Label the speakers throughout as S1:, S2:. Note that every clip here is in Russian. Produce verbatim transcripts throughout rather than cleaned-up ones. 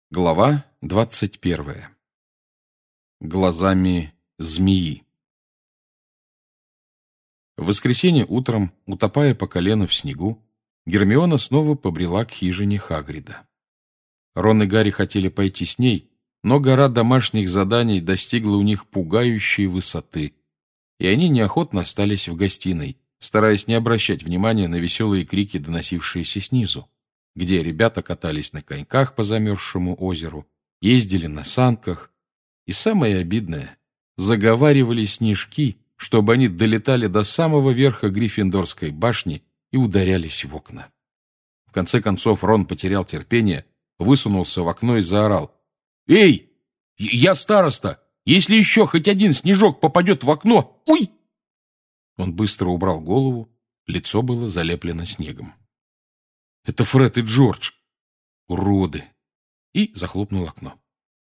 S1: Глава двадцать первая. Глазами змеи. В воскресенье утром, утопая по колено в снегу, Гермиона снова побрела к хижине Хагрида. Рон и Гарри хотели пойти с ней, но гора домашних заданий достигла у них пугающей высоты, и они неохотно остались в гостиной, стараясь не обращать внимания на веселые крики, доносившиеся снизу, где ребята катались на коньках по замерзшему озеру, ездили на санках, и самое обидное — заговаривали снежки, чтобы они долетали до самого верха Гриффиндорской башни и ударялись в окна. В конце концов Рон потерял терпение, высунулся в окно и заорал: «Эй, я староста! Если еще хоть один снежок попадет в окно... Уй!» Он быстро убрал голову, лицо было залеплено снегом. «Это Фред и Джордж! Уроды!» И захлопнул окно.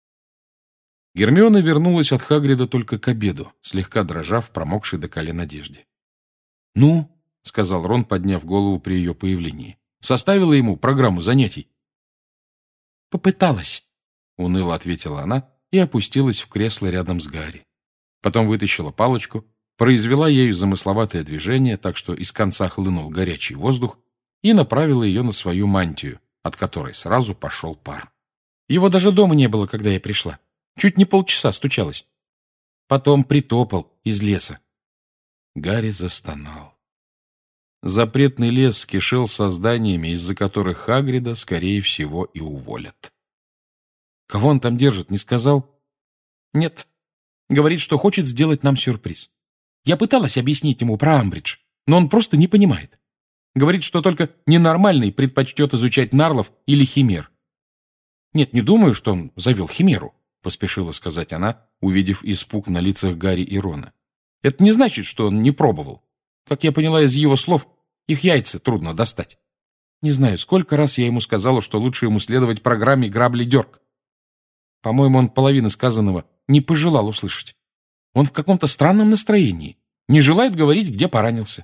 S1: Гермиона вернулась от Хагрида только к обеду, слегка дрожа в промокшей до колен одежде. «Ну?» — сказал Рон, подняв голову при ее появлении. «Составила ему программу занятий?»
S2: «Попыталась»,
S1: — уныло ответила она и опустилась в кресло рядом с Гарри. Потом вытащила палочку, произвела ею замысловатое движение, так что из конца хлынул горячий воздух, и направила ее на свою мантию, от которой сразу пошел пар.
S2: «Его даже дома не было, когда я пришла. Чуть не полчаса стучалась. Потом притопал из леса».
S1: Гарри застонал. Запретный лес кишел созданиями, из-за которых Хагрида, скорее всего, и уволят.
S2: «Кого он там держит, не сказал?» «Нет. Говорит, что хочет сделать нам сюрприз. Я пыталась объяснить ему про Амбридж, но он просто не понимает. Говорит, что только ненормальный предпочтет изучать нарлов или химер». «Нет, не думаю, что он завел химеру», — поспешила сказать она, увидев испуг на лицах Гарри и Рона. «Это не значит, что он не пробовал. Как я поняла из его слов, их яйца трудно достать. Не знаю, сколько раз я ему сказала, что лучше ему следовать программе «Грабли-Дёрк». По-моему, он половины сказанного не пожелал услышать. Он в каком-то странном настроении, не желает говорить, где поранился».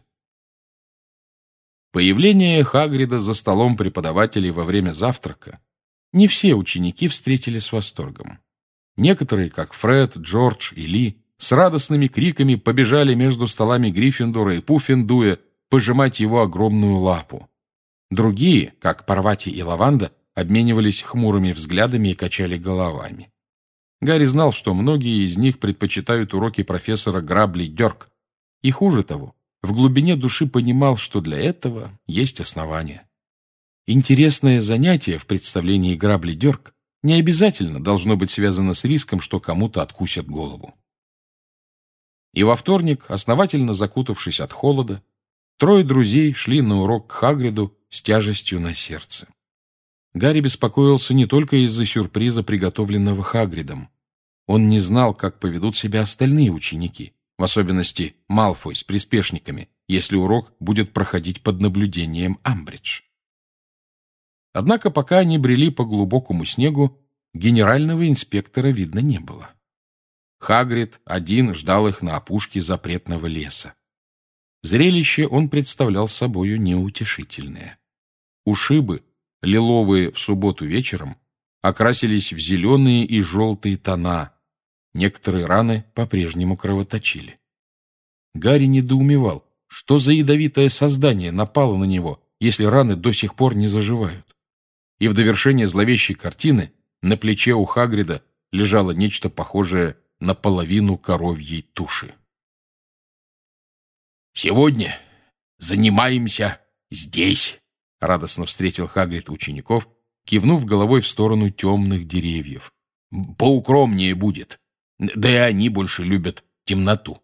S1: Появление Хагрида за столом преподавателей во время завтрака не все ученики встретили с восторгом. Некоторые, как Фред, Джордж и Ли, с радостными криками побежали между столами Гриффиндора и Пуффендуя пожимать его огромную лапу. Другие, как Парвати и Лаванда, обменивались хмурыми взглядами и качали головами. Гарри знал, что многие из них предпочитают уроки профессора Грабли-Дёрк, и хуже того, в глубине души понимал, что для этого есть основания. Интересное занятие в представлении Грабли-Дёрк не обязательно должно быть связано с риском, что кому-то откусят голову. И во вторник, основательно закутавшись от холода, трое друзей шли на урок к Хагриду с тяжестью на сердце. Гарри беспокоился не только из-за сюрприза, приготовленного Хагридом. Он не знал, как поведут себя остальные ученики, в особенности Малфой с приспешниками, если урок будет проходить под наблюдением Амбридж. Однако пока они брели по глубокому снегу, генерального инспектора видно не было. Хагрид один ждал их на опушке запретного леса. Зрелище он представлял собою неутешительное. Ушибы, лиловые в субботу вечером, окрасились в зеленые и желтые тона. Некоторые раны по-прежнему кровоточили. Гарри недоумевал, что за ядовитое создание напало на него, если раны до сих пор не заживают. И в довершение зловещей картины на плече у Хагрида лежало нечто похожее на половину коровьей туши.
S3: «Сегодня занимаемся здесь», — радостно встретил Хагрид учеников,
S1: кивнув головой в сторону темных деревьев.
S3: «Поукромнее будет. Да и они больше любят темноту».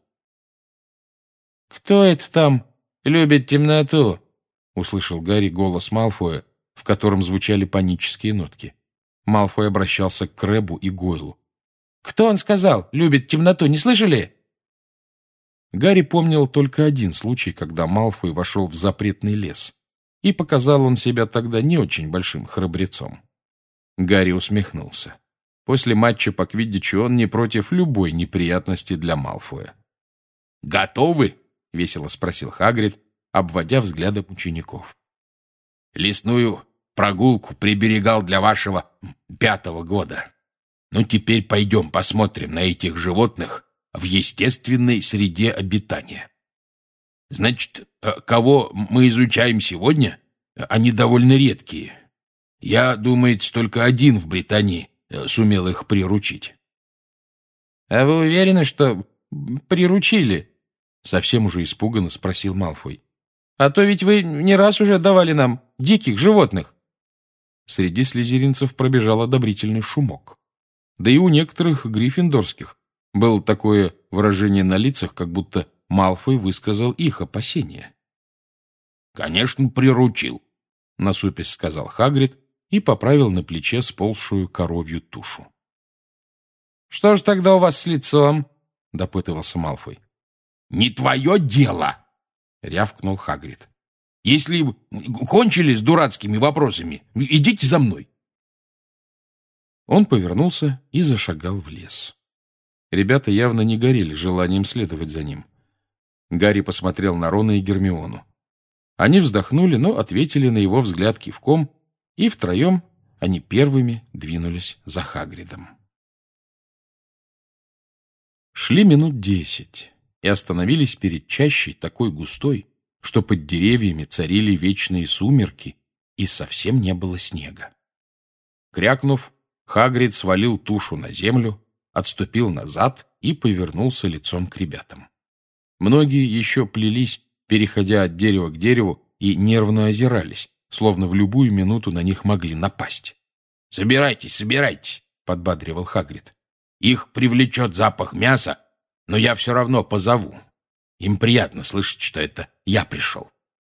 S2: «Кто это там любит темноту?» — услышал Гарри голос Малфоя, в котором звучали панические нотки. Малфой обращался к Крэббу и Гойлу. «Кто он сказал? Любит темноту, не слышали?»
S1: Гарри помнил только один случай, когда Малфой вошел в запретный лес, и показал он себя тогда не очень большим храбрецом. Гарри усмехнулся. После матча по квиддичу он не против любой неприятности для Малфоя.
S3: «Готовы?»
S1: — весело спросил Хагрид, обводя взглядом учеников.
S3: «Лесную прогулку приберегал для вашего пятого года. Ну, теперь пойдем посмотрим на этих животных в естественной среде обитания. Значит, кого мы изучаем сегодня, они довольно редкие. Я, думается, только один в Британии сумел их приручить.
S2: — А вы уверены, что приручили? — совсем уже испуганно спросил Малфой. — А то ведь вы не раз уже давали нам диких животных. Среди слизеринцев пробежал одобрительный шумок. Да и у некоторых гриффиндорских было такое выражение на лицах, как будто Малфой высказал их опасения.
S3: — Конечно, приручил, — насупясь сказал Хагрид и поправил на плече сползшую коровью тушу.
S2: — Что ж тогда у вас с лицом? — допытывался Малфой.
S3: — Не твое дело! — рявкнул Хагрид. — Если кончили с дурацкими вопросами, идите за мной.
S2: Он повернулся и зашагал в лес. Ребята явно не горели желанием следовать за ним. Гарри посмотрел на Рона и Гермиону. Они вздохнули, но ответили на его взгляд кивком, и втроем они первыми двинулись за Хагридом. Шли минут десять и остановились перед чащей такой густой, что под деревьями царили вечные сумерки и совсем не было снега. Крякнув, Хагрид свалил тушу на землю, отступил назад и повернулся лицом к ребятам. Многие еще плелись, переходя от дерева к дереву, и нервно озирались, словно в любую минуту на них могли напасть.
S3: «Собирайтесь, собирайтесь», — подбадривал Хагрид. «Их привлечет запах мяса, но я все равно позову. Им приятно слышать, что это я пришел».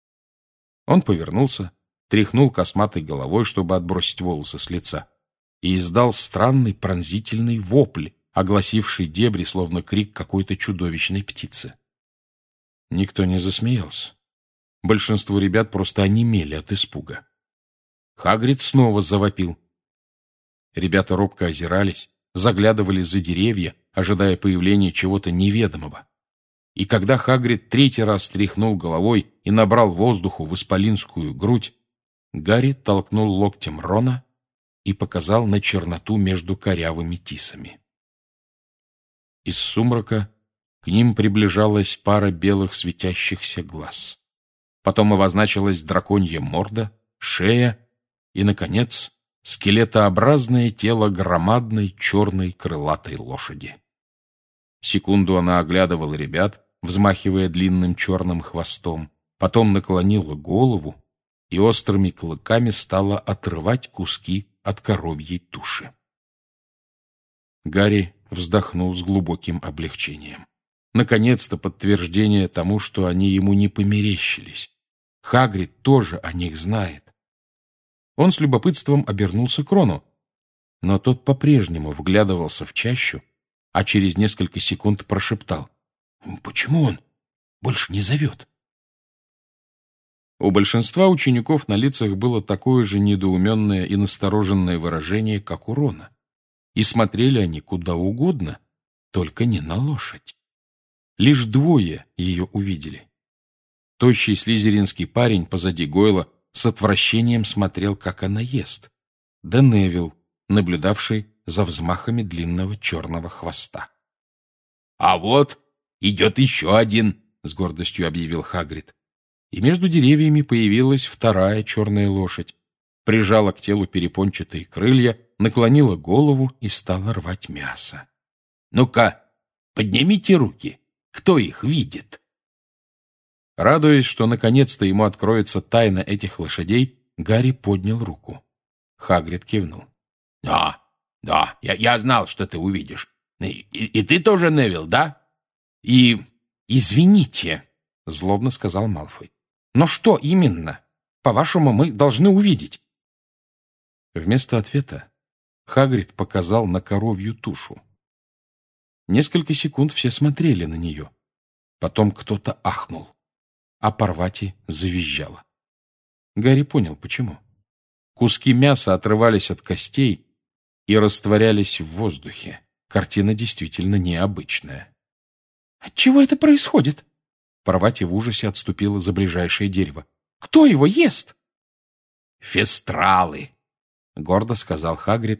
S2: Он повернулся, тряхнул косматой головой, чтобы отбросить волосы с лица, и издал странный пронзительный вопль, огласивший дебри, словно крик какой-то чудовищной птицы. Никто не засмеялся. Большинство ребят просто онемели от испуга. Хагрид снова завопил. Ребята робко озирались, заглядывали за деревья, ожидая появления чего-то неведомого. И когда Хагрид третий раз тряхнул головой и набрал воздуху в исполинскую грудь, Гарри толкнул локтем Рона и показал на черноту между корявыми тисами. Из сумрака к ним приближалась пара белых светящихся глаз. Потом обозначилась драконья морда, шея и, наконец, скелетообразное тело громадной черной крылатой лошади. Секунду она оглядывала ребят, взмахивая длинным черным хвостом, потом наклонила голову и острыми клыками стала отрывать куски от коровьей туши. Гарри вздохнул с глубоким облегчением. Наконец-то подтверждение тому, что они ему не померещились. Хагрид тоже о них знает. Он с любопытством обернулся к Рону, но тот по-прежнему вглядывался в чащу, а через несколько секунд прошептал: «Почему он больше не зовет?» У большинства учеников на лицах было такое же недоуменное и настороженное выражение, как у Рона. И смотрели они куда угодно, только не на лошадь. Лишь двое ее увидели. Тощий слизеринский парень позади Гойла с отвращением смотрел, как она ест, да Невилл, наблюдавший за взмахами длинного черного хвоста.
S3: «А вот идет еще один», — с гордостью объявил Хагрид.
S2: И между деревьями появилась вторая черная лошадь, прижала к телу перепончатые крылья, наклонила голову и стала рвать мясо.
S3: «Ну-ка, поднимите руки, кто их видит?»
S2: Радуясь, что наконец-то ему откроется тайна этих лошадей, Гарри поднял руку. Хагрид кивнул.
S3: «Да, да, я, я знал, что ты увидишь. И, и, и ты тоже, Невилл, да? И...»
S2: «Извините», — злобно сказал Малфой. «Но что именно? По-вашему, мы должны увидеть?» Вместо ответа Хагрид показал на коровью тушу. Несколько секунд все смотрели на нее. Потом кто-то ахнул, а Парвати завизжала. Гарри понял, почему. Куски мяса отрывались от костей и растворялись в воздухе. Картина действительно необычная. «Отчего это происходит?» Парвати в ужасе отступила за ближайшее дерево. «Кто его ест?»
S3: «Фестралы»,
S2: — гордо сказал Хагрид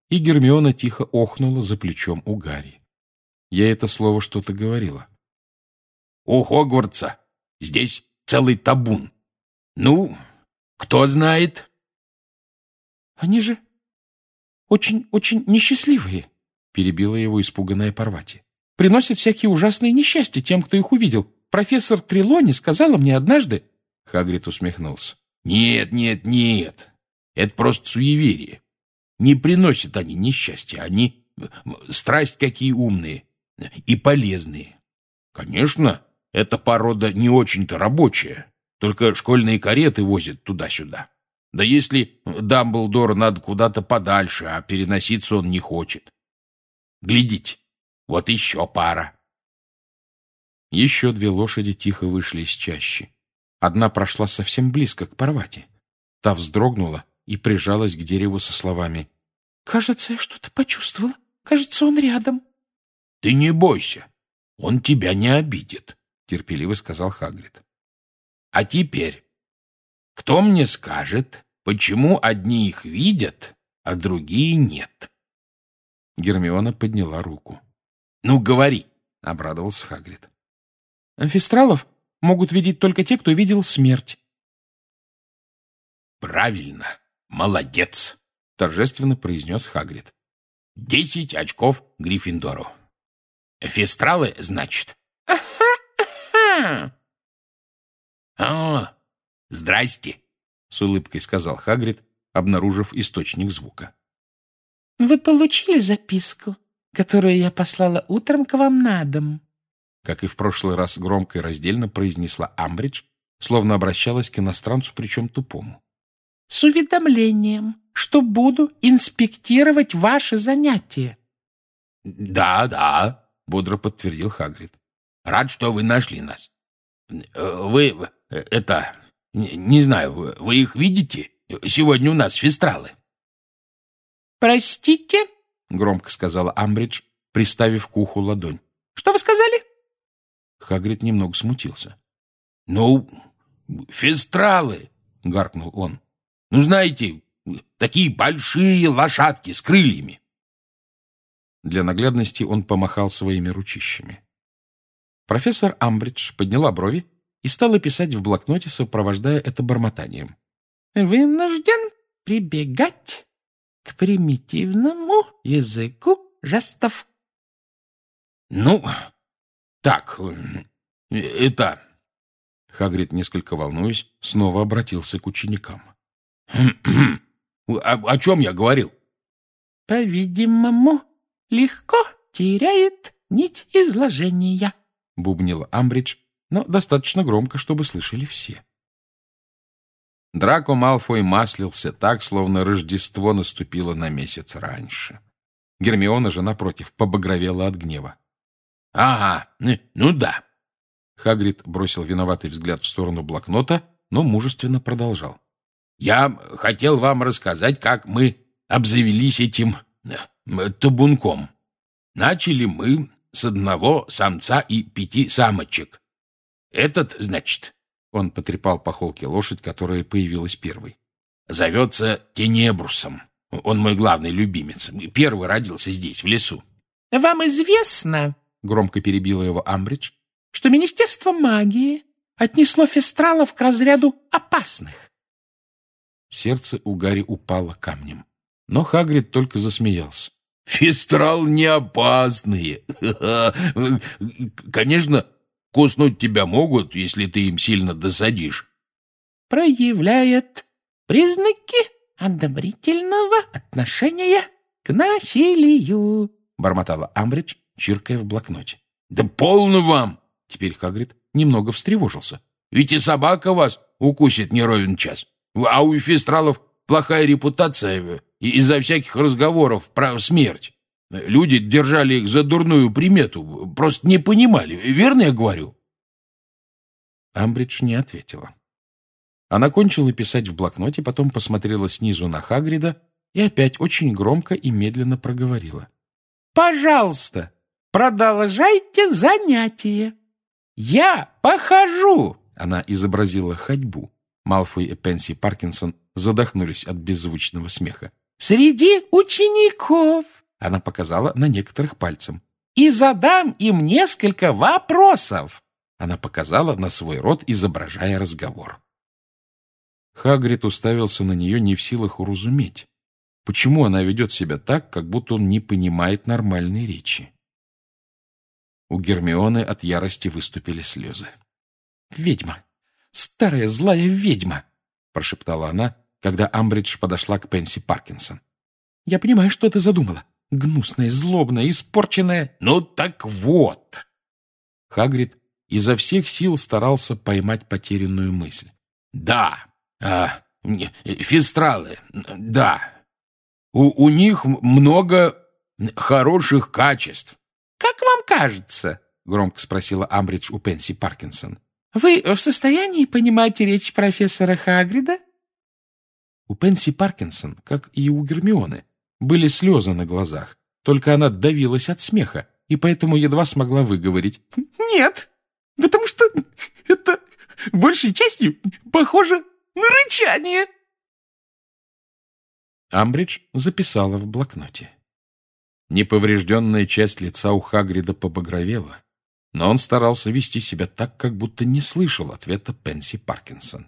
S1: и Гермиона тихо охнула за плечом у Гарри. Ей это слово что-то говорило.
S3: «У Хогвартса здесь целый табун. Ну, кто знает?»
S2: «Они же очень-очень несчастливые», — перебила его испуганная Парвати. «Приносят всякие ужасные несчастья тем, кто их увидел. Профессор Трелони сказала мне однажды...»
S1: Хагрид усмехнулся.
S3: «Нет, нет, нет. Это просто суеверие. Не приносят они несчастья. Они страсть какие умные и полезные. Конечно, эта порода не очень-то рабочая. Только школьные кареты возят туда-сюда. Да если Дамблдору надо куда-то подальше, а переноситься он не хочет. Глядите, вот еще пара».
S1: Еще две лошади тихо вышли из чащи. Одна прошла совсем близко к Парвати. Та вздрогнула и прижалась к дереву со словами:
S2: «Кажется, я что-то почувствовала. Кажется, он рядом».
S3: «Ты не бойся, он тебя не обидит»,
S1: — терпеливо сказал Хагрид.
S3: «А теперь, кто мне скажет, почему одни их видят, а другие нет?»
S1: Гермиона подняла руку.
S3: «Ну, говори»,
S1: — обрадовался Хагрид.
S2: «Амфистралов могут видеть только те, кто видел смерть».
S3: «Правильно, молодец», — торжественно произнес Хагрид. «Десять очков Гриффиндору. Фестралы, значит?»
S2: «Ага-ага!»
S3: «О, здрасте», — с улыбкой сказал Хагрид, обнаружив источник звука.
S2: «Вы получили записку, которую я послала утром к вам на дом?»
S1: Как и в прошлый раз громко и раздельно произнесла Амбридж, словно обращалась к иностранцу, причем тупому.
S2: «С уведомлением, что буду инспектировать ваши занятия».
S3: «Да, да», — бодро подтвердил Хагрид. «Рад, что вы нашли нас. Вы, это, не знаю, вы их видите? Сегодня у нас фестралы».
S2: «Простите?»
S1: — громко сказала Амбридж, приставив к уху ладонь.
S2: «Что вы сказали?»
S1: Хагрид немного смутился.
S3: «Ну, фестралы», — гаркнул он. «Ну, знаете, такие большие лошадки с крыльями».
S1: Для наглядности он помахал своими ручищами. Профессор Амбридж подняла брови и стала писать в блокноте, сопровождая это бормотанием.
S2: «Вынужден прибегать к примитивному языку жестов».
S3: «Ну, так, это...»
S1: Хагрид, несколько волнуясь, снова обратился к ученикам.
S3: «О, о чем я говорил?»
S2: «По-видимому, легко теряет нить изложения»,
S1: — бубнила Амбридж, но достаточно громко, чтобы слышали все. Драко Малфой маслился так, словно Рождество наступило на месяц раньше. Гермиона же, напротив, побагровела от гнева.
S3: «Ага, ну да».
S1: Хагрид бросил виноватый взгляд в сторону блокнота, но мужественно продолжал.
S3: «Я хотел вам рассказать, как мы обзавелись этим э, табунком. Начали мы с одного самца и пяти самочек. Этот, значит...» Он потрепал по холке лошадь, которая появилась первой. «Зовется Тенебрусом. Он мой главный любимец. Первый родился здесь, в лесу».
S2: «Вам известно, — громко перебила его Амбридж, — что Министерство магии отнесло фестралов к разряду опасных».
S1: Сердце у Гарри упало камнем, но Хагрид только засмеялся.
S3: «Фестрал не опасные. Конечно, куснуть тебя могут, если ты им сильно досадишь».
S2: «Проявляет признаки одобрительного отношения к насилию», — бормотала Амбридж, чиркая в блокноте.
S3: «Да полно вам!»
S1: Теперь Хагрид немного встревожился.
S3: «Ведь и собака вас укусит не ровен час. А у фестралов плохая репутация из-за всяких разговоров про смерть. Люди держали их за дурную примету, просто не понимали. Верно я говорю?»
S1: Амбридж не ответила. Она кончила писать в блокноте, потом посмотрела снизу на Хагрида и опять очень громко и медленно проговорила.
S2: «Пожалуйста, продолжайте занятие. Я похожу!»
S1: Она изобразила ходьбу. Малфой и Пенси Паркинсон задохнулись от беззвучного смеха.
S2: среди учеников, она показала на некоторых пальцем, и задам им несколько вопросов. Она показала на свой рот, изображая разговор. Хагрид уставился на нее, не в силах уразуметь, почему она ведет себя так, как будто он не понимает нормальной речи. У Гермионы от ярости выступили слезы. «Ведьма! Старая злая ведьма!» — прошептала она, когда Амбридж подошла к Пенси Паркинсон. «Я понимаю, что ты задумала. Гнусная, злобная, испорченная...»
S3: «Ну так вот!»
S1: Хагрид изо всех сил старался поймать потерянную мысль.
S3: «Да, а, фистралы, да. У, у них много хороших качеств».
S2: «Как вам кажется?» — громко спросила Амбридж у Пенси Паркинсон. «Вы в состоянии понимать речь профессора Хагрида?»
S1: У Пенси Паркинсон, как и у Гермионы, были слезы на глазах, только она давилась от смеха и поэтому едва смогла выговорить.
S2: «Нет, потому что это большей частью похоже на рычание».
S1: Амбридж записала в блокноте. Неповрежденная часть лица у Хагрида побагровела, но он старался вести себя так, как будто не слышал ответа Пенси Паркинсон.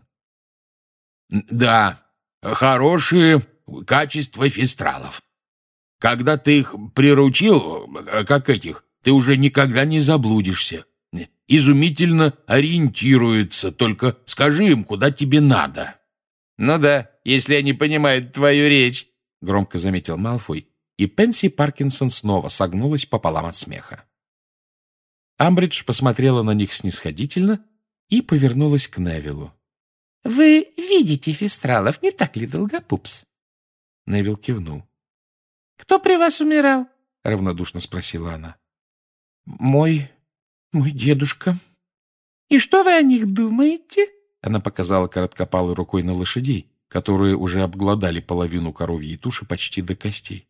S3: «Да, хорошие качества фистралов. Когда ты их приручил, как этих, ты уже никогда не заблудишься. Изумительно ориентируются, только скажи им, куда тебе надо».
S2: «Ну да, если они понимают твою речь»,
S1: — громко заметил Малфой, и Пенси Паркинсон снова согнулась пополам от смеха. Амбридж посмотрела на них снисходительно и повернулась к Невиллу.
S2: «Вы видите фистралов, не так ли, Долгопупс?»
S1: Невилл кивнул.
S2: «Кто при вас умирал?»
S1: — равнодушно спросила она.
S2: «Мой... мой дедушка». «И что вы о них думаете?»
S1: Она показала короткопалой рукой на лошадей, которые уже обглодали половину коровьей туши почти до костей.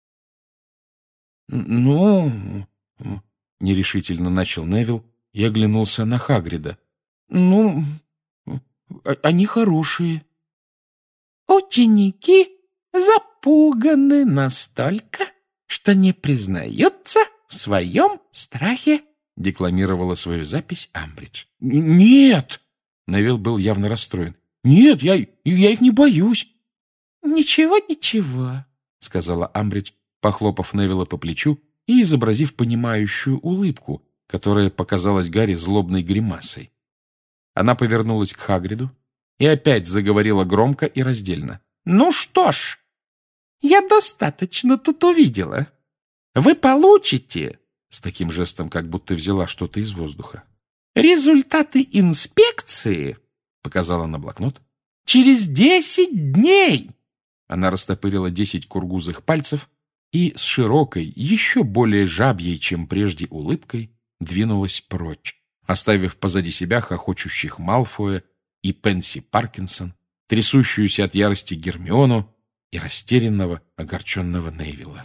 S2: «Ну...»
S1: — нерешительно начал Невилл и оглянулся на Хагрида.
S2: «Ну... они хорошие». «Ученики запуганы настолько, что не признаются в своем страхе», — декламировала свою запись Амбридж.
S1: «Нет!» — Невилл был явно расстроен. «Нет, я, я их не боюсь».
S2: «Ничего, ничего»,
S1: — сказала Амбридж, похлопав Невилла по плечу и изобразив понимающую улыбку, которая показалась Гарри злобной гримасой. Она повернулась к Хагриду и опять заговорила громко и раздельно.
S2: «Ну что ж, я достаточно тут увидела. Вы получите...»
S1: С таким жестом, как будто взяла что-то из воздуха.
S2: «Результаты инспекции», — показала на блокнот, — «через десять дней».
S1: Она растопырила десять кургузых пальцев и с широкой, еще более жабьей, чем прежде, улыбкой двинулась прочь, оставив позади себя хохочущих Малфоя и Пенси Паркинсон, трясущуюся от ярости Гермиону и растерянного, огорченного Невилла.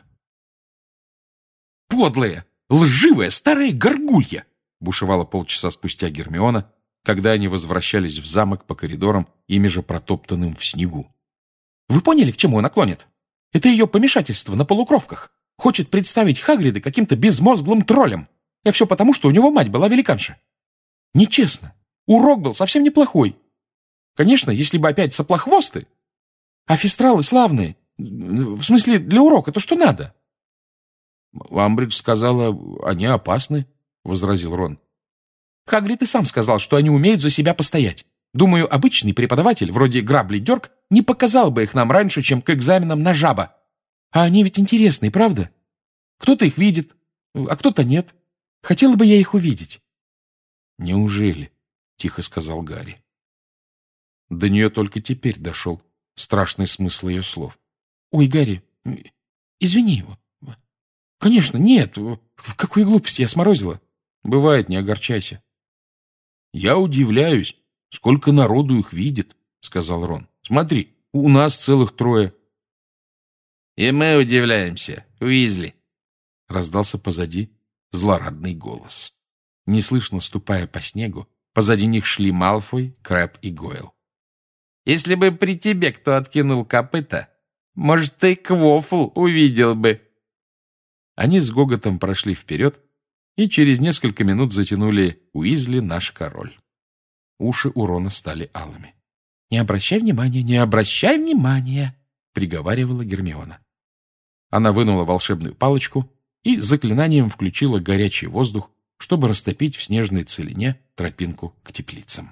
S2: «Подлая, лживая старая горгулья!»
S1: — бушевала полчаса спустя Гермиона, когда они возвращались в замок по коридорам, ими же протоптанным в снегу.
S2: «Вы поняли, к чему она клонит? Это ее помешательство на полукровках. Хочет представить Хагрида каким-то безмозглым троллем. И все потому, что у него мать была великанша. Нечестно. Урок был совсем неплохой. Конечно, если бы опять соплохвосты. А фистралы славные. В смысле, для урока то, что надо».
S1: «Амбридж сказала, они опасны», — возразил Рон.
S2: «Хагрид и сам сказал, что они умеют за себя постоять. Думаю, обычный преподаватель, вроде Грабли-Дёрк, не показал бы их нам раньше, чем к экзаменам на жаба. А они ведь интересные, правда? Кто-то их видит, а кто-то нет. Хотела бы я их увидеть».
S1: «Неужели?» — тихо сказал Гарри. До нее только теперь дошел страшный смысл ее слов.
S2: «Ой, Гарри, извини его. Конечно, нет. Какую глупость я сморозила».
S1: «Бывает, не огорчайся». «Я удивляюсь, сколько народу их видит», — сказал Рон. «Смотри, у нас целых трое».
S2: «И мы удивляемся, Уизли»,
S1: — раздался позади злорадный голос. Неслышно ступая по снегу, позади них шли Малфой, Крэб и Гойл.
S2: «Если бы при тебе кто откинул копыта, Может, ты Квофл увидел бы».
S1: Они с гоготом прошли вперед и через несколько минут затянули «Уизли наш король». Уши у Рона стали алыми.
S2: «Не обращай внимания, не обращай внимания», — приговаривала Гермиона.
S1: Она вынула волшебную палочку и заклинанием включила горячий воздух, чтобы растопить в снежной целине тропинку к теплицам.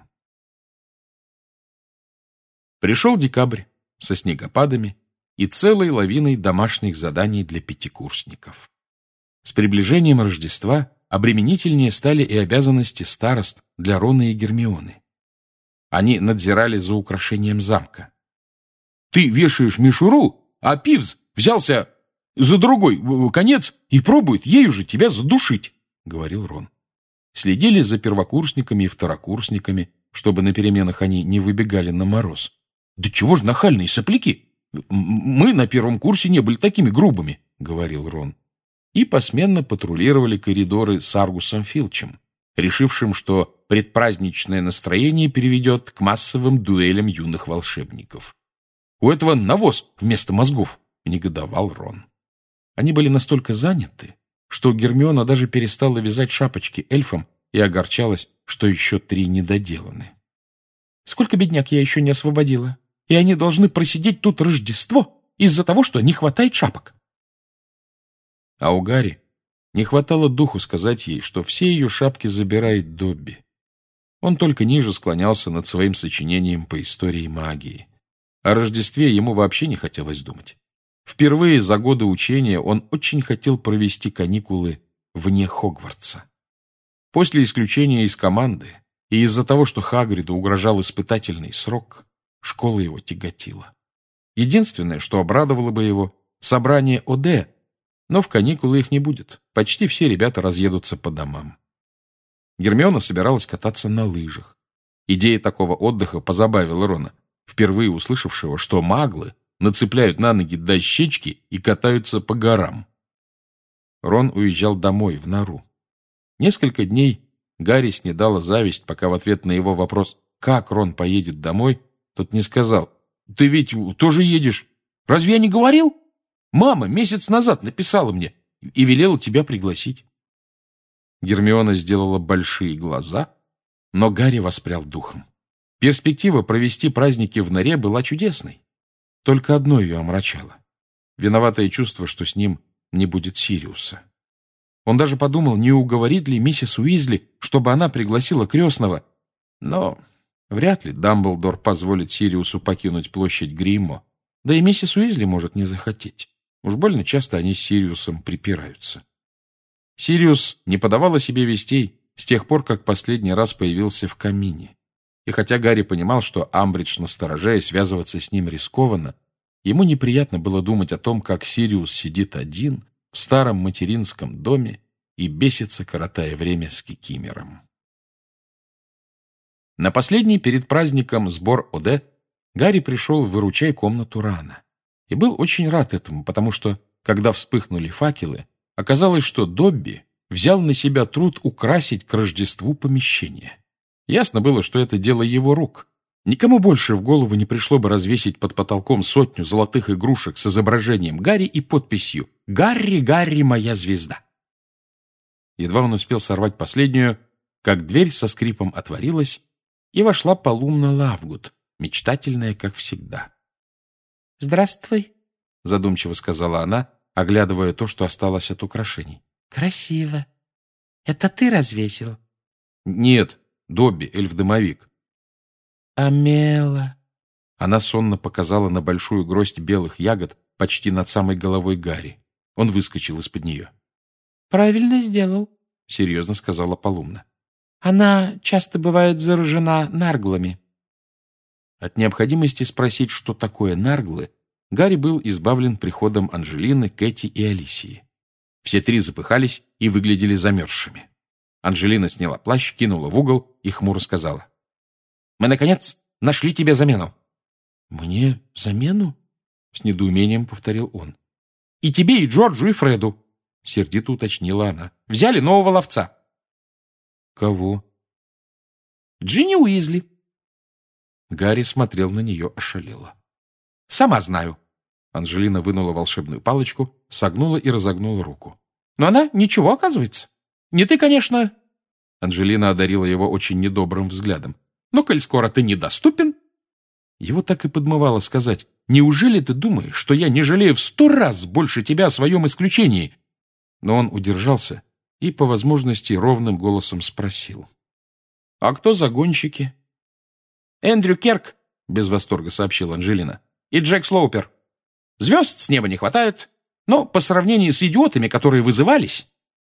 S1: Пришел декабрь со снегопадами и целой лавиной домашних заданий для пятикурсников. С приближением Рождества обременительнее стали и обязанности старост для Рона и Гермионы. Они надзирали за украшением замка.
S3: «Ты вешаешь мишуру, а Пивз взялся за другой конец и пробует ею же тебя задушить», — говорил Рон.
S1: Следили за первокурсниками и второкурсниками, чтобы на переменах они не выбегали на мороз.
S3: «Да чего ж нахальные сопляки? Мы на первом курсе не были такими грубыми», — говорил Рон.
S1: И посменно патрулировали коридоры с Аргусом Филчем, решившим, что предпраздничное настроение переведет к массовым дуэлям юных волшебников.
S3: «У этого навоз вместо мозгов», —
S1: негодовал Рон. Они были настолько заняты, что Гермиона даже перестала вязать шапочки эльфам и огорчалась, что еще три недоделаны.
S2: «Сколько бедняк я еще не освободила, и они должны просидеть тут Рождество из-за того, что не хватает шапок».
S1: А у Гарри не хватало духу сказать ей, что все ее шапки забирает Добби. Он только ниже склонялся над своим сочинением по истории магии. О Рождестве ему вообще не хотелось думать. Впервые за годы учения он очень хотел провести каникулы вне Хогвартса. После исключения из команды и из-за того, что Хагриду угрожал испытательный срок, школа его тяготила. Единственное, что обрадовало бы его — собрание ОД, но в каникулы их не будет. Почти все ребята разъедутся по домам. Гермиона собиралась кататься на лыжах. Идея такого отдыха позабавила Рона, впервые услышавшего, что маглы нацепляют на ноги дощечки и катаются по горам. Рон уезжал домой, в нору. Несколько дней Гарри снедала зависть, пока в ответ на его вопрос, как Рон поедет домой, тот не сказал: «Ты ведь тоже едешь? Разве я не говорил? Мама месяц назад написала мне и велела тебя пригласить». Гермиона сделала большие глаза, но Гарри воспрял духом. Перспектива провести праздники в норе была чудесной. Только одно ее омрачало — виноватое чувство, что с ним не будет Сириуса. Он даже подумал, не уговорит ли миссис Уизли, чтобы она пригласила крестного. Но вряд ли Дамблдор позволит Сириусу покинуть площадь Гриммо. Да и миссис Уизли может не захотеть. Уж больно часто они с Сириусом припираются. Сириус не подавал о себе вестей с тех пор, как последний раз появился в камине. И хотя Гарри понимал, что Амбридж настороже и связываться с ним рискованно, ему неприятно было думать о том, как Сириус сидит один в старом материнском доме и бесится, коротая время с Кикимером. На последний перед праздником сбор ОД Гарри пришел в выручай комнату рано. И был очень рад этому, потому что, когда вспыхнули факелы, оказалось, что Добби взял на себя труд украсить к Рождеству помещение. Ясно было, что это дело его рук. Никому больше в голову не пришло бы развесить под потолком сотню золотых игрушек с изображением Гарри и подписью «Гарри, Гарри, моя звезда». Едва он успел сорвать последнюю, как дверь со скрипом отворилась, и вошла Полумна Лавгуд, мечтательная, как всегда.
S2: «Здравствуй»,
S1: — задумчиво сказала она, оглядывая то, что осталось от украшений.
S2: «Красиво. Это ты развесил?»
S1: «Нет, Добби, эльф-домовик».
S2: «А Мела?»
S1: Она сонно показала на большую гроздь белых ягод почти над самой головой Гарри. Он выскочил из-под нее.
S2: «Правильно сделал»,
S1: — серьезно сказала Полумна.
S2: «Она часто бывает заражена нарглами».
S1: От необходимости спросить, что такое нарглы, Гарри был избавлен приходом Анжелины, Кэти и Алисии. Все три запыхались и выглядели замерзшими. Анжелина сняла плащ, кинула в угол и хмуро сказала: «Мы, наконец, нашли тебе замену».
S2: «Мне замену?» — с недоумением повторил он.
S1: «И тебе, и Джорджу, и Фреду», — сердито уточнила она. «Взяли нового ловца». «Кого?»
S2: «Джинни Уизли».
S1: Гарри смотрел на нее ошалело.
S2: «Сама знаю.
S1: Анжелина вынула волшебную палочку, согнула и разогнула руку.
S2: «Но она ничего, оказывается. Не ты, конечно...»
S1: Анжелина одарила его очень недобрым взглядом.
S2: «Но, коль скоро ты недоступен...»
S1: Его так и подмывало сказать: «Неужели ты думаешь, что я не жалею в сто раз больше тебя о своем исключении?» Но он удержался и, по возможности, ровным голосом спросил: «А кто загонщики?»
S2: «Эндрю Керк»,
S1: — без восторга сообщила Анжелина,
S2: — «и Джек Слоупер. Звезд с неба не хватает, но по сравнению с идиотами, которые вызывались...»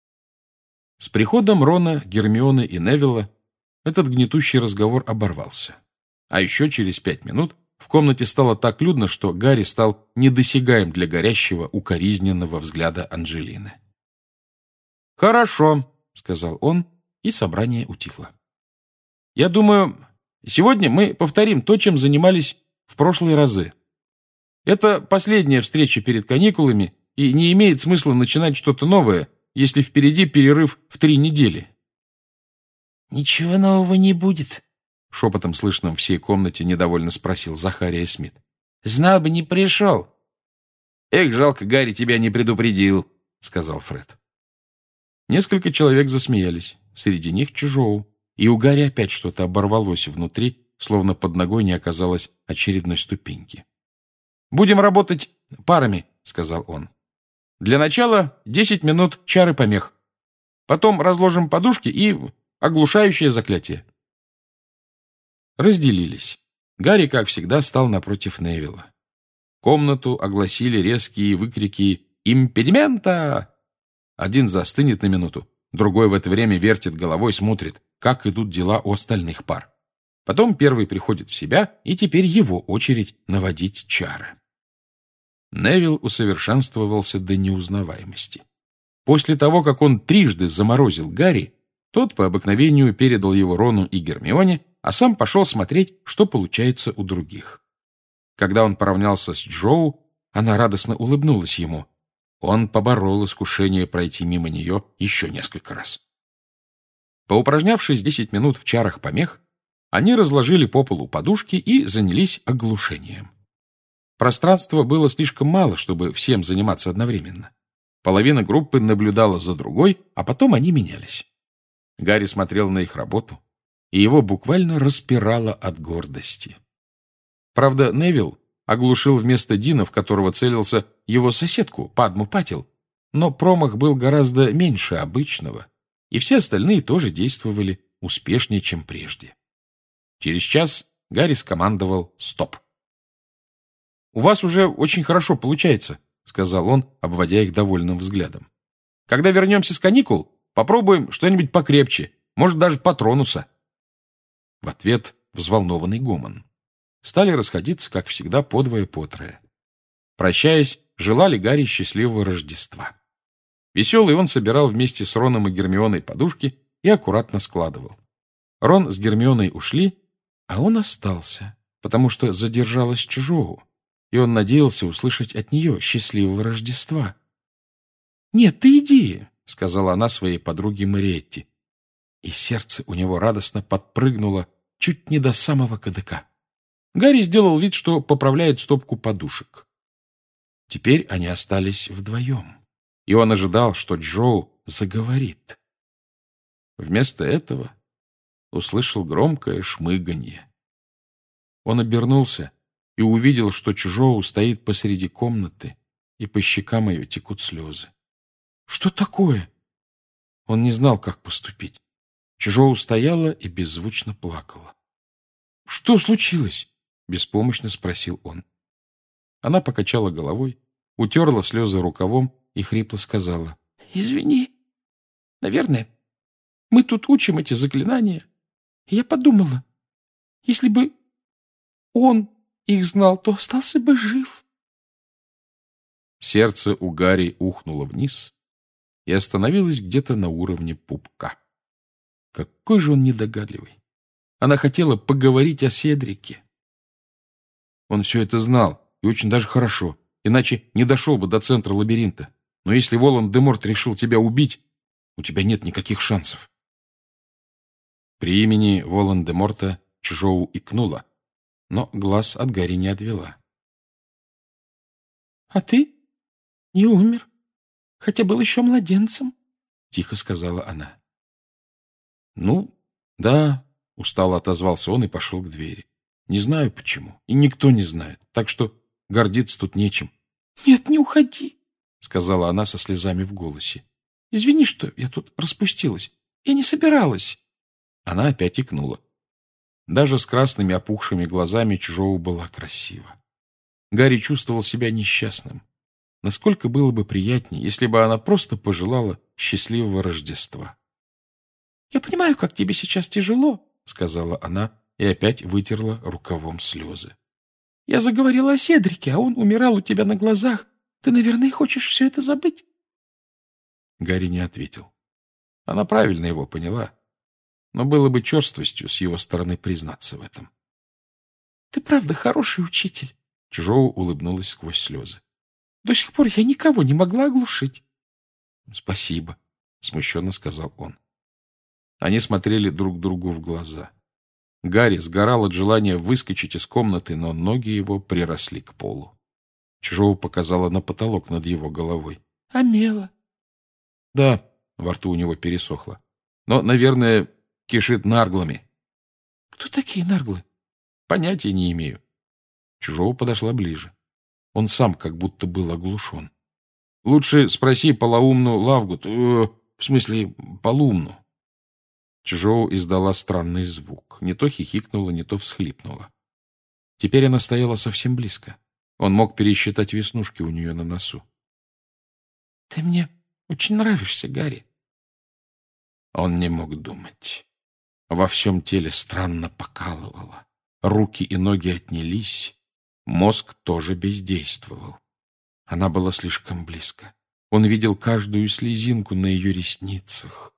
S1: С приходом Рона, Гермионы и Невилла этот гнетущий разговор оборвался. А еще через пять минут в комнате стало так людно, что Гарри стал недосягаем для горящего, укоризненного взгляда Анжелины.
S2: «Хорошо», — сказал он, и собрание утихло. «Я думаю, сегодня мы повторим то, чем занимались в прошлые разы. Это последняя встреча перед каникулами, и не имеет смысла начинать что-то новое, если впереди перерыв в три недели».
S4: «Ничего нового не будет»,
S1: — шепотом слышным в всей комнате недовольно спросил Захария Смит.
S4: «Знал бы, не пришел».
S1: «Эх, жалко, Гарри тебя не предупредил», — сказал Фред. Несколько человек засмеялись, среди них Чжоу, и у Гарри опять что-то оборвалось внутри, словно под ногой не оказалось очередной ступеньки.
S2: «Будем работать парами», — сказал он. «Для начала десять минут чары помех. Потом разложим подушки и оглушающее заклятие».
S1: Разделились. Гарри, как всегда, стал напротив Невилла. Комнату огласили резкие выкрики «Импедимента!». Один застынет на минуту, другой в это время вертит головой, смотрит, как идут дела у остальных пар. Потом первый приходит в себя, и теперь его очередь наводить чары. Невилл усовершенствовался до неузнаваемости. После того, как он трижды заморозил Гарри, тот по обыкновению передал его Рону и Гермионе, а сам пошел смотреть, что получается у других. Когда он поравнялся с Джоу, она радостно улыбнулась ему. Он поборол искушение пройти мимо нее еще несколько раз. Поупражнявшись десять минут в чарах помех, они разложили по полу подушки и занялись оглушением. Пространства было слишком мало, чтобы всем заниматься одновременно. Половина группы наблюдала за другой, а потом они менялись. Гарри смотрел на их работу, и его буквально распирало от гордости. Правда, Невилл оглушил вместо Дина, в которого целился, его соседку, Падму Патил, но промах был гораздо меньше обычного, и все остальные тоже действовали успешнее, чем прежде. Через час Гарри скомандовал «Стоп!».
S2: «У вас уже очень хорошо получается», — сказал он, обводя их довольным взглядом. «Когда вернемся с каникул, попробуем что-нибудь покрепче, может, даже Патронуса».
S1: В ответ взволнованный гомон. Стали расходиться, как всегда, подвое-потрое. Прощаясь, желали Гарри счастливого Рождества. Веселый он собирал вместе с Роном и Гермионой подушки и аккуратно складывал. Рон с Гермионой ушли, а он остался, потому что задержалась Чжоу, и он надеялся услышать от нее счастливого Рождества.
S2: «Нет, ты иди»,
S1: — сказала она своей подруге Мариетти. И сердце у него радостно подпрыгнуло чуть не до самого кадыка. Гарри сделал вид, что поправляет стопку подушек. Теперь они остались вдвоем, и он ожидал, что Джоу заговорит. Вместо этого услышал громкое шмыганье. Он обернулся и увидел, что Чжоу стоит посреди комнаты, и по щекам ее текут слезы. «Что такое?» Он не знал, как поступить. Чжоу стояла и беззвучно плакала. «Что случилось?» — беспомощно спросил он. Она покачала головой, утерла слезы рукавом и хрипло сказала:
S4: «Извини. Наверное, мы тут учим эти заклинания. И я подумала, если бы он их знал, то остался бы жив».
S1: Сердце у Гарри ухнуло вниз и остановилось где-то на уровне пупка. Какой же он недогадливый. Она хотела поговорить о Седрике. Он все это знал, и очень даже хорошо, иначе не дошел бы до центра лабиринта. Но если Волан-де-Морт решил тебя убить, у тебя нет никаких шансов. При имени Волан-де-Морта Чжоу икнула, но глаз от Гарри не отвела.
S4: А ты не умер, хотя был еще младенцем, — тихо сказала она.
S1: «Ну, да», — устало отозвался он и пошел к двери. «Не знаю почему, и никто не знает, так что гордиться тут нечем».
S4: «Нет, не уходи»,
S1: — сказала она со слезами в голосе.
S4: «Извини, что я тут распустилась. Я не собиралась».
S1: Она опять икнула. Даже с красными опухшими глазами Чжоу была красива. Гарри чувствовал себя несчастным. Насколько было бы приятнее, если бы она просто пожелала счастливого Рождества.
S4: «Я понимаю, как тебе сейчас тяжело»,
S1: — сказала она и опять вытерла рукавом слезы.
S4: «Я заговорила о Седрике, а он умирал у тебя на глазах. Ты, наверное, хочешь все это забыть?»
S1: Гарри не ответил. Она правильно его поняла, но было бы черствостью с его стороны признаться в этом.
S4: «Ты правда хороший учитель», —
S1: Чжоу улыбнулась сквозь слезы.
S4: «До сих пор я никого не могла оглушить».
S1: «Спасибо», — смущенно сказал он. Они смотрели друг другу в глаза. Гарри сгорал от желания выскочить из комнаты, но ноги его приросли к полу. Чжоу показала на потолок над его головой.
S4: «А Мела?»
S1: «Да», — во рту у него пересохло. «Но, наверное, кишит нарглами».
S4: «Кто такие нарглы?»
S1: «Понятия не имею». Чжоу подошла ближе. Он сам как будто был оглушен. «Лучше спроси полоумну Лавгут, э, в смысле, полумну». Чжоу издала странный звук. Не то хихикнула, не то всхлипнула. Теперь она стояла совсем близко. Он мог пересчитать веснушки у нее на носу.
S4: «Ты мне очень нравишься, Гарри».
S1: Он не мог думать. Во всем теле странно покалывало. Руки и ноги отнялись. Мозг тоже бездействовал. Она была слишком близко. Он видел каждую слезинку на ее ресницах.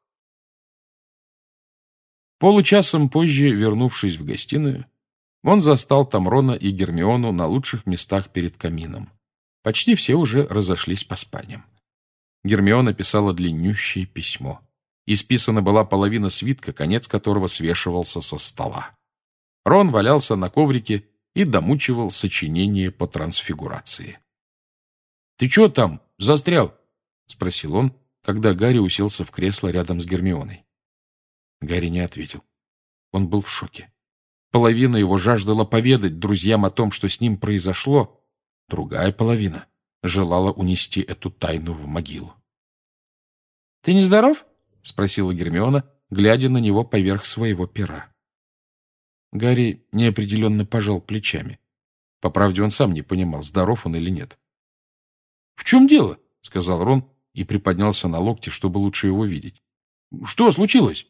S1: Получасом позже, вернувшись в гостиную, он застал там Рона и Гермиону на лучших местах перед камином. Почти все уже разошлись по спальням. Гермиона писала длиннющее письмо. Исписана была половина свитка, конец которого свешивался со стола. Рон валялся на коврике и домучивал сочинение по трансфигурации. «Ты чего там, застрял?» — спросил он, когда Гарри уселся в кресло рядом с Гермионой. Гарри не ответил. Он был в шоке. Половина его жаждала поведать друзьям о том, что с ним произошло. Другая половина желала унести эту тайну в могилу.
S4: «Ты не здоров?»
S1: — спросила Гермиона, глядя на него поверх своего пера. Гарри неопределенно пожал плечами. По правде, он сам не понимал, здоров он или нет. «В чем дело?» — сказал Рон и приподнялся на локте, чтобы лучше его видеть. «Что случилось?»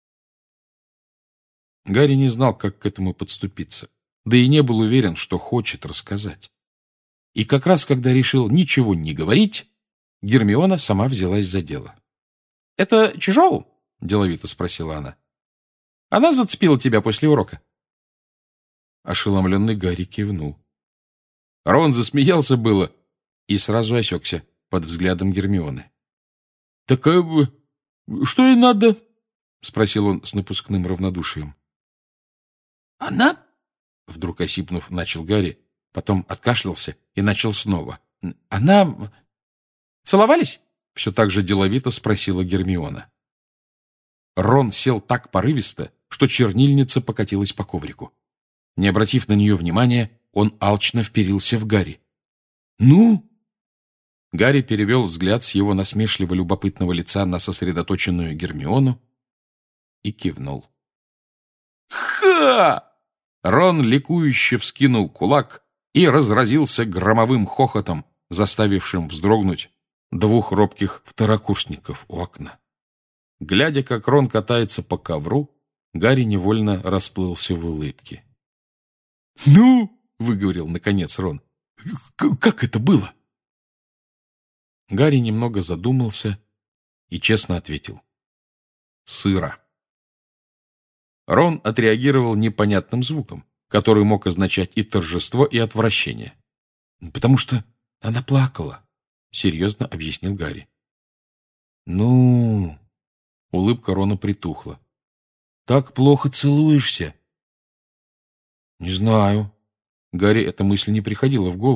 S1: Гарри не знал, как к этому подступиться, да и не был уверен, что хочет рассказать. И как раз, когда решил ничего не говорить, Гермиона сама взялась за дело.
S4: «Это Чжоу?»
S1: — деловито спросила она. «Она зацепила тебя после урока?» Ошеломленный Гарри кивнул. Рон засмеялся было и сразу осекся под взглядом Гермионы. «Так э, что ей надо?» — спросил он с напускным равнодушием.
S4: «Она?»
S1: — вдруг осипнув, начал Гарри, потом откашлялся и начал снова. «Она...»
S4: «Целовались?»
S1: — все так же деловито спросила Гермиона. Рон сел так порывисто, что чернильница покатилась по коврику. Не обратив на нее внимания, он алчно вперился в Гарри. «Ну?» Гарри перевел взгляд с его насмешливо-любопытного лица на сосредоточенную Гермиону и кивнул. «Ха!» Рон ликующе вскинул кулак и разразился громовым хохотом, заставившим вздрогнуть двух робких второкурсников у окна. Глядя, как Рон катается по ковру, Гарри невольно расплылся в улыбке. «Ну!» — выговорил, наконец, Рон. «Как это было?» Гарри немного задумался и честно ответил. «Сыро». Рон отреагировал непонятным звуком, который мог означать и торжество, и отвращение. «Потому что она плакала», — серьезно объяснил Гарри. «Ну...» — улыбка Рона притухла. «Так плохо целуешься?» «Не знаю». Гарри эта мысль не приходила в голову,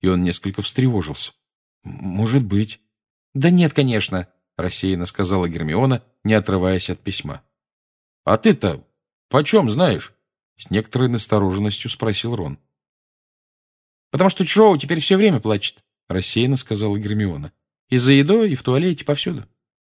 S1: и он несколько встревожился. «Может быть». «Да нет, конечно», — рассеянно сказала Гермиона, не отрываясь от письма. «А ты-то почем знаешь?» — с некоторой настороженностью спросил Рон.
S2: «Потому что Джоу теперь все время плачет», — рассеянно сказала Гермиона. «И за едой, и в туалете, повсюду».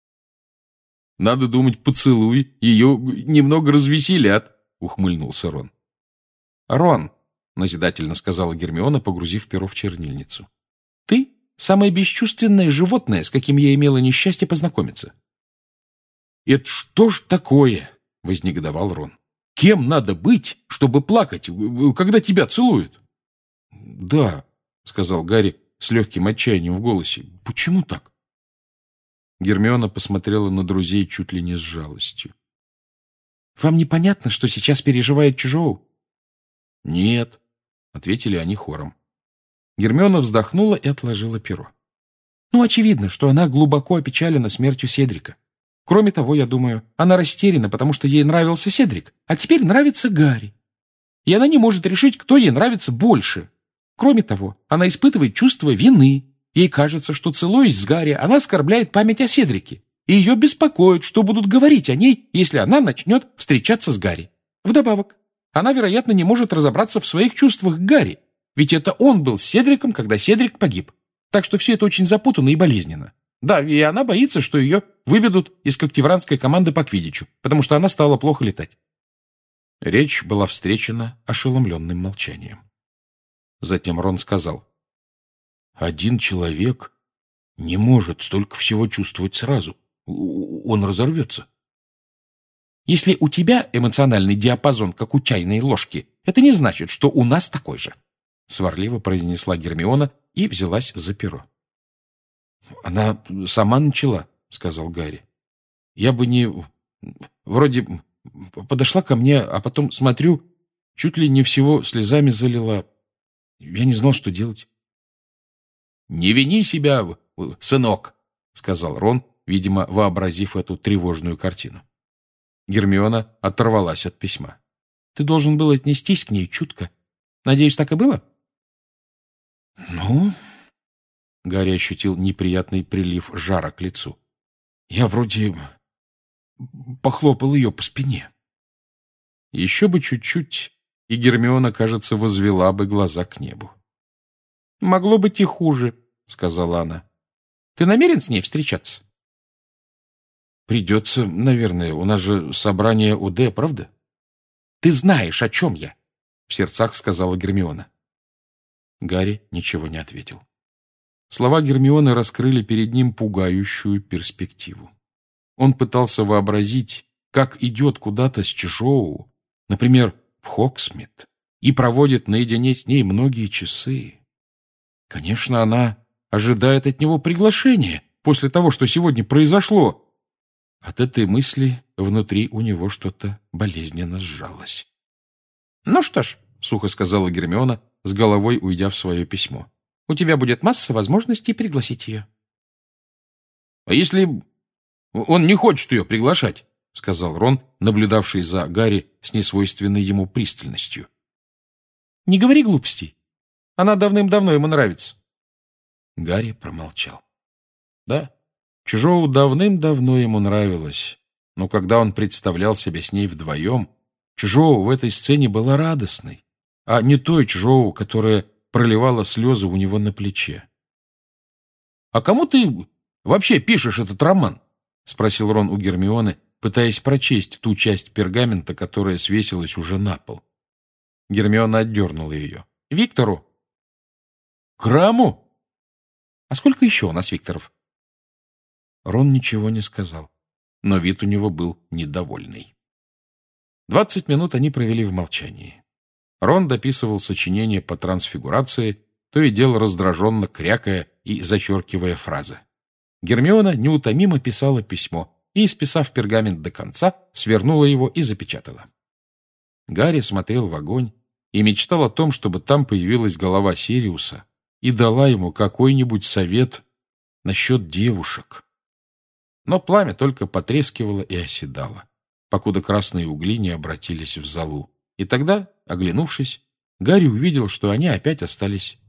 S1: «Надо думать, поцелуй ее немного развеселят», — ухмыльнулся Рон.
S2: «Рон», — назидательно сказала Гермиона, погрузив перо в чернильницу, — «ты самое бесчувственное животное, с каким я имела несчастье познакомиться».
S1: «Это что ж такое?» — вознегодовал Рон. «Кем надо быть, чтобы плакать, когда тебя целуют?»
S2: «Да», — сказал Гарри с легким отчаянием в голосе. «Почему так?»
S1: Гермиона посмотрела на друзей чуть ли не с жалостью.
S2: «Вам непонятно, что сейчас переживает Чжоу?»
S1: «Нет», — ответили они хором.
S2: Гермиона вздохнула и отложила перо. «Ну, очевидно, что она глубоко опечалена смертью Седрика. Кроме того, я думаю, она растеряна, потому что ей нравился Седрик, а теперь нравится Гарри. И она не может решить, кто ей нравится больше. Кроме того, она испытывает чувство вины. Ей кажется, что, целуясь с Гарри, она оскорбляет память о Седрике. И ее беспокоит, что будут говорить о ней, если она начнет встречаться с Гарри. Вдобавок, она, вероятно, не может разобраться в своих чувствах к Гарри, ведь это он был с Седриком, когда Седрик погиб. Так что все это очень запутанно и болезненно. Да, и она боится, что ее выведут из когтевранской команды по квиддичу, потому что она стала плохо летать».
S1: Речь была встречена ошеломленным молчанием. Затем Рон сказал: «Один человек не может столько всего чувствовать сразу. Он разорвется».
S2: «Если у тебя эмоциональный диапазон, как у чайной ложки, это не значит, что у нас такой же», — сварливо произнесла Гермиона и взялась за перо.
S1: «Она сама начала», — сказал Гарри. «Я бы не... Вроде подошла ко мне, а потом, смотрю, чуть ли не всего слезами залила. Я не знал, что делать». «Не вини себя, сынок», — сказал Рон, видимо, вообразив эту тревожную картину.
S2: Гермиона оторвалась от письма. «Ты должен был отнестись к ней чутко. Надеюсь, так и было?»
S1: «Ну...» Гарри ощутил неприятный прилив жара к лицу. «Я вроде похлопал ее по спине». Еще бы чуть-чуть, и Гермиона, кажется, возвела бы глаза к небу.
S2: «Могло быть и хуже», — сказала она. «Ты намерен с ней встречаться?»
S1: «Придется, наверное. У нас же собрание ОД, правда?»
S2: «Ты знаешь, о чем я», — в сердцах сказала Гермиона.
S1: Гарри ничего не ответил. Слова Гермионы раскрыли перед ним пугающую перспективу. Он пытался вообразить, как идет куда-то с Чжоу, например, в Хоксмит, и проводит наедине с ней многие часы. Конечно, она ожидает от него приглашения после того, что сегодня произошло. От этой мысли внутри у него что-то болезненно сжалось.
S2: «Ну что ж», — сухо сказала Гермиона, с головой уйдя в свое письмо, «у тебя будет масса возможностей пригласить ее».
S1: «А если он не хочет ее приглашать?» — сказал Рон, наблюдавший за Гарри с несвойственной ему пристальностью.
S2: «Не говори глупостей. Она давным-давно ему нравится».
S1: Гарри промолчал. Да, Чжоу давным-давно ему нравилось, но когда он представлял себя с ней вдвоем, Чжоу в этой сцене была радостной, а не той Чжоу, которая проливала слезы у него на плече. «А кому ты вообще пишешь этот роман?» — спросил Рон у Гермионы, пытаясь прочесть ту часть пергамента, которая свесилась уже на пол. Гермиона отдернула ее.
S2: «Виктору».
S1: «Краму?»
S2: «А сколько еще у нас Викторов?»
S1: Рон ничего не сказал, но вид у него был недовольный. Двадцать минут они провели в молчании. Рон дописывал сочинение по трансфигурации, то и дело раздраженно крякая и зачеркивая фразы. Гермиона неутомимо писала письмо и, исписав пергамент до конца, свернула его и запечатала. Гарри смотрел в огонь и мечтал о том, чтобы там появилась голова Сириуса и дала ему какой-нибудь совет насчет девушек. Но пламя только потрескивало и оседало, покуда красные угли не обратились в золу. И тогда, оглянувшись, Гарри увидел, что они опять остались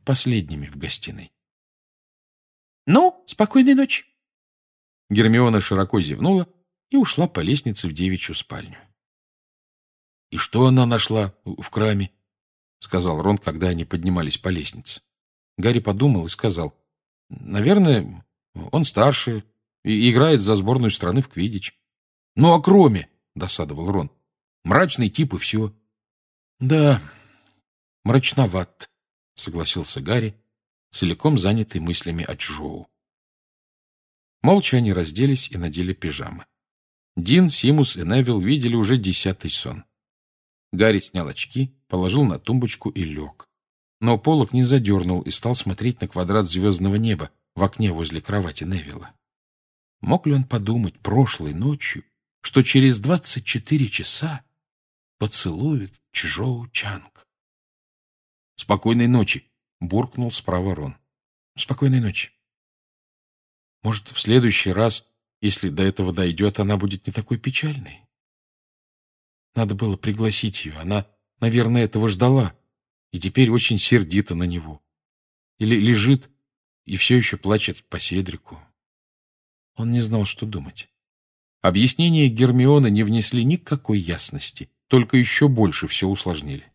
S1: последними в гостиной.
S2: «Ну, спокойной ночи!»
S1: Гермиона широко зевнула и ушла по лестнице в девичью спальню. «И что она нашла в краме?» — сказал Рон, когда они поднимались по лестнице. Гарри подумал и сказал: «Наверное, он старше и играет за сборную страны в квиддич». «Ну, а кроме?» — досадовал Рон. «Мрачный тип и все». «Да, мрачноват», — согласился Гарри, целиком занятый мыслями о Чжоу. Молча они разделись и надели пижамы. Дин, Симус и Невилл видели уже десятый сон. Гарри снял очки, положил на тумбочку и лег. Но полог не задернул и стал смотреть на квадрат звездного неба в окне возле кровати Невилла. Мог ли он подумать прошлой ночью, что через двадцать четыре часа поцелует Чжоу Чанг? «Спокойной ночи!» — буркнул справа Рон. «Спокойной ночи!» Может, в следующий раз, если до этого дойдет, она будет не такой печальной? Надо было пригласить ее. Она, наверное, этого ждала и теперь очень сердита на него. Или лежит и все еще плачет по Седрику. Он не знал, что думать. Объяснения Гермионы не внесли никакой ясности, только еще больше все усложнили.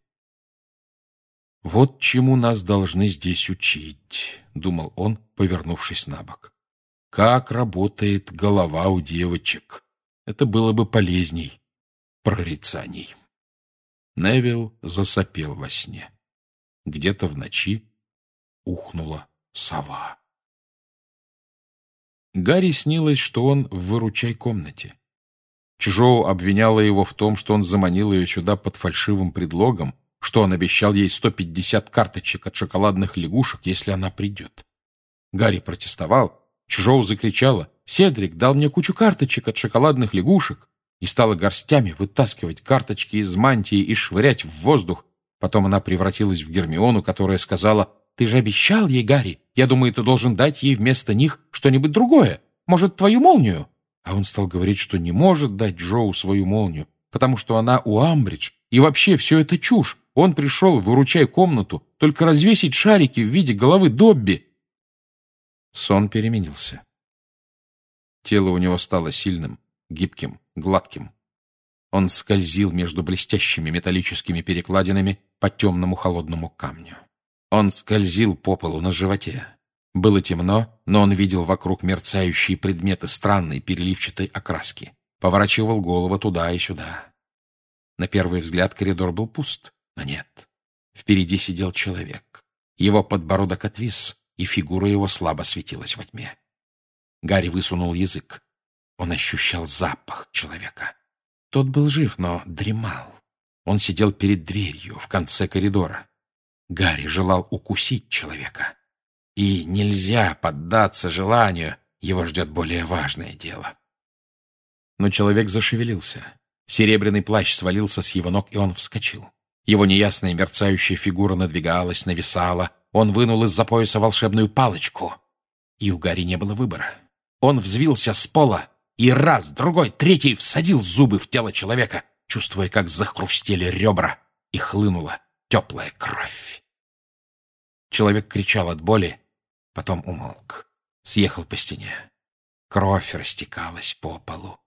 S1: «Вот чему нас должны здесь учить», — думал он, повернувшись на бок. «Как работает голова у девочек. Это было бы полезней прорицаний». Невилл засопел во сне. Где-то в ночи ухнула сова. Гарри снилось, что он в выручай комнате. Чжоу обвиняла его в том, что он заманил ее сюда под фальшивым предлогом, что он обещал ей сто пятьдесят карточек от шоколадных лягушек, если она придет. Гарри протестовал. Чжоу закричала: «Седрик дал мне кучу карточек от шоколадных лягушек», и стала горстями вытаскивать карточки из мантии и швырять в воздух. Потом она превратилась в Гермиону, которая сказала: «Ты же обещал ей, Гарри. Я думаю, ты должен дать ей вместо них что-нибудь другое. Может, твою молнию?» А он стал говорить, что не может дать Джоу свою молнию, потому что она у Амбридж, и вообще все это чушь. Он пришел в выручай комнату только развесить шарики в виде головы Добби. Сон переменился. Тело у него стало сильным, гибким, гладким. Он скользил между блестящими металлическими перекладинами по темному холодному камню. Он скользил по полу на животе. Было темно, но он видел вокруг мерцающие предметы странной переливчатой окраски. Поворачивал голову туда и сюда. На первый взгляд коридор был пуст, но нет. Впереди сидел человек. Его подбородок отвис, и фигура его слабо светилась во тьме. Гарри высунул язык. Он ощущал запах человека. Тот был жив, но дремал. Он сидел перед дверью в конце коридора. Гарри желал укусить человека. И нельзя поддаться желанию, его ждет более важное дело. Но человек зашевелился. Серебряный плащ свалился с его ног, и он вскочил. Его неясная мерцающая фигура надвигалась, нависала. Он вынул из-за пояса волшебную палочку. И у Гарри не было выбора. Он взвился с пола и раз, другой, третий всадил зубы в тело человека, чувствуя, как захрустели ребра, и хлынула теплая кровь. Человек кричал от боли, потом умолк, съехал по стене. Кровь растекалась по полу.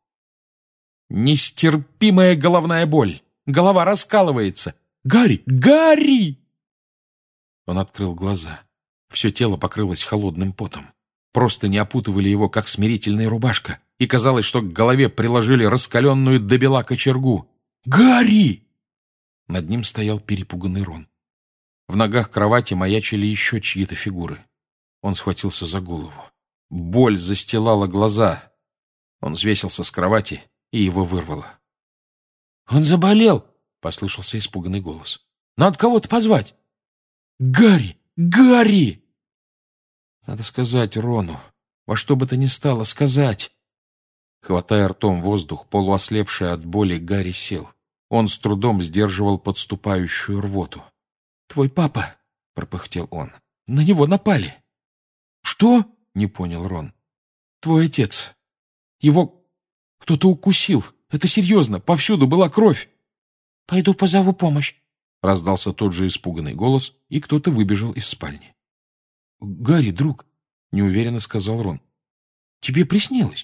S1: Нестерпимая головная боль. Голова раскалывается. «Гарри! Гарри!» Он открыл глаза. Все тело покрылось холодным потом. Просто не опутывали его, как смирительная рубашка, и казалось, что к голове приложили раскаленную до бела кочергу. «Гарри!» Над ним стоял перепуганный Рон. В ногах кровати маячили еще чьи-то фигуры. Он схватился за голову. Боль застилала глаза. Он свесился с кровати, и его вырвало. «Он заболел!» — послышался испуганный голос. «Надо кого-то позвать!» «Гарри! Гарри!» Надо сказать Рону. Во что бы то ни стало сказать. Хватая ртом воздух, полуослепший от боли, Гарри сел. Он с трудом сдерживал подступающую рвоту. «Твой папа!» — пропыхтел он. «На него напали!» «Что?» — не понял Рон. «Твой отец. Его кто-то укусил. Это серьезно. Повсюду была кровь». «Пойду позову помощь». — раздался тот же испуганный голос, и кто-то выбежал из спальни. «Гарри, друг», — неуверенно сказал Рон, — «тебе приснилось?»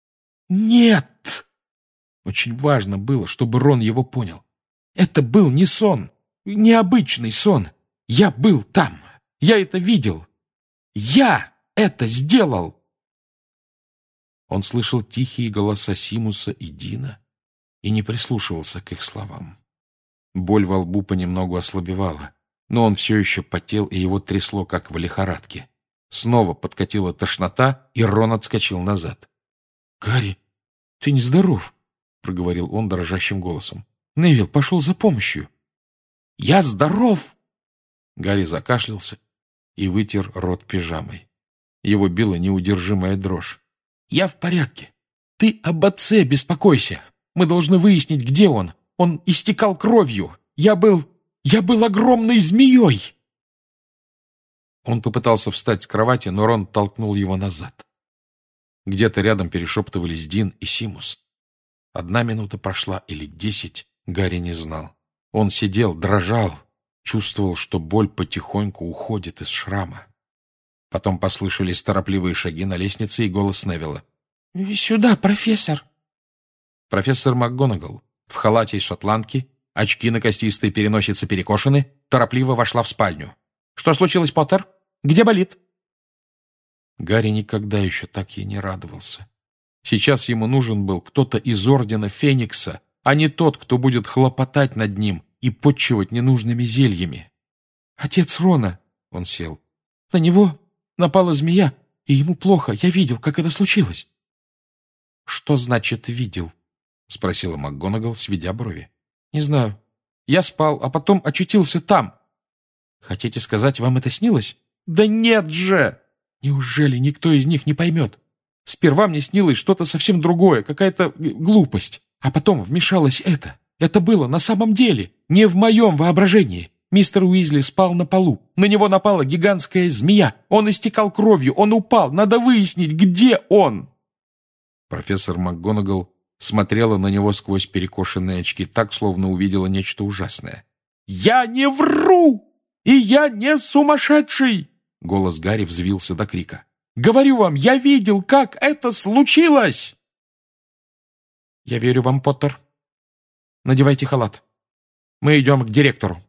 S1: «Нет!» Очень важно было, чтобы Рон его понял. «Это был не сон, необычный сон. Я был там. Я это видел. Я это сделал!» Он слышал тихие голоса Симуса и Дина и не прислушивался к их словам. Боль во лбу понемногу ослабевала, но он все еще потел, и его трясло, как в лихорадке. Снова подкатила тошнота, и Рон отскочил назад. «Гарри, ты нездоров», — проговорил он дрожащим голосом. «Невилл пошел за помощью». «Я здоров!» Гарри закашлялся и вытер рот пижамой. Его била неудержимая дрожь. «Я в порядке. Ты об отце беспокойся. Мы должны выяснить, где он. Он истекал кровью. Я был... я был огромной змеей!» Он попытался встать с кровати, но Рон толкнул его назад. Где-то рядом перешептывались Дин и Симус. Одна минута прошла или десять, Гарри не знал. Он сидел, дрожал, чувствовал, что боль потихоньку уходит из шрама. Потом послышались торопливые шаги на лестнице и голос Невилла. «Сюда, профессор!» Профессор МакГонагал в халате из шотландки, очки на костистой переносице перекошены, торопливо вошла в спальню. «Что случилось, Поттер? Где болит?» Гарри никогда еще так ей не радовался. Сейчас ему нужен был кто-то из Ордена Феникса, а не тот, кто будет хлопотать над ним и подчивать ненужными зельями. «Отец Рона!» — он сел. «На него напала змея, и ему плохо. Я видел, как это случилось». «Что значит «видел»?» — спросила МакГонагал, сведя брови. «Не знаю. Я спал, а потом очутился там». «Хотите сказать, вам это снилось?» «Да нет же!» «Неужели никто из них не поймет? Сперва мне снилось что-то совсем другое, какая-то глупость, а потом вмешалось это. Это было на самом деле, не в моем воображении. Мистер Уизли спал на полу. На него напала гигантская змея. Он истекал кровью, он упал. Надо выяснить, где он!» Профессор МакГонагал смотрела на него сквозь перекошенные очки так, словно увидела нечто ужасное. «Я не вру! И я не сумасшедший!» Голос Гарри взвился до крика. «Говорю вам, я видел, как это случилось!» «Я верю вам, Поттер. Надевайте халат. Мы идем к директору».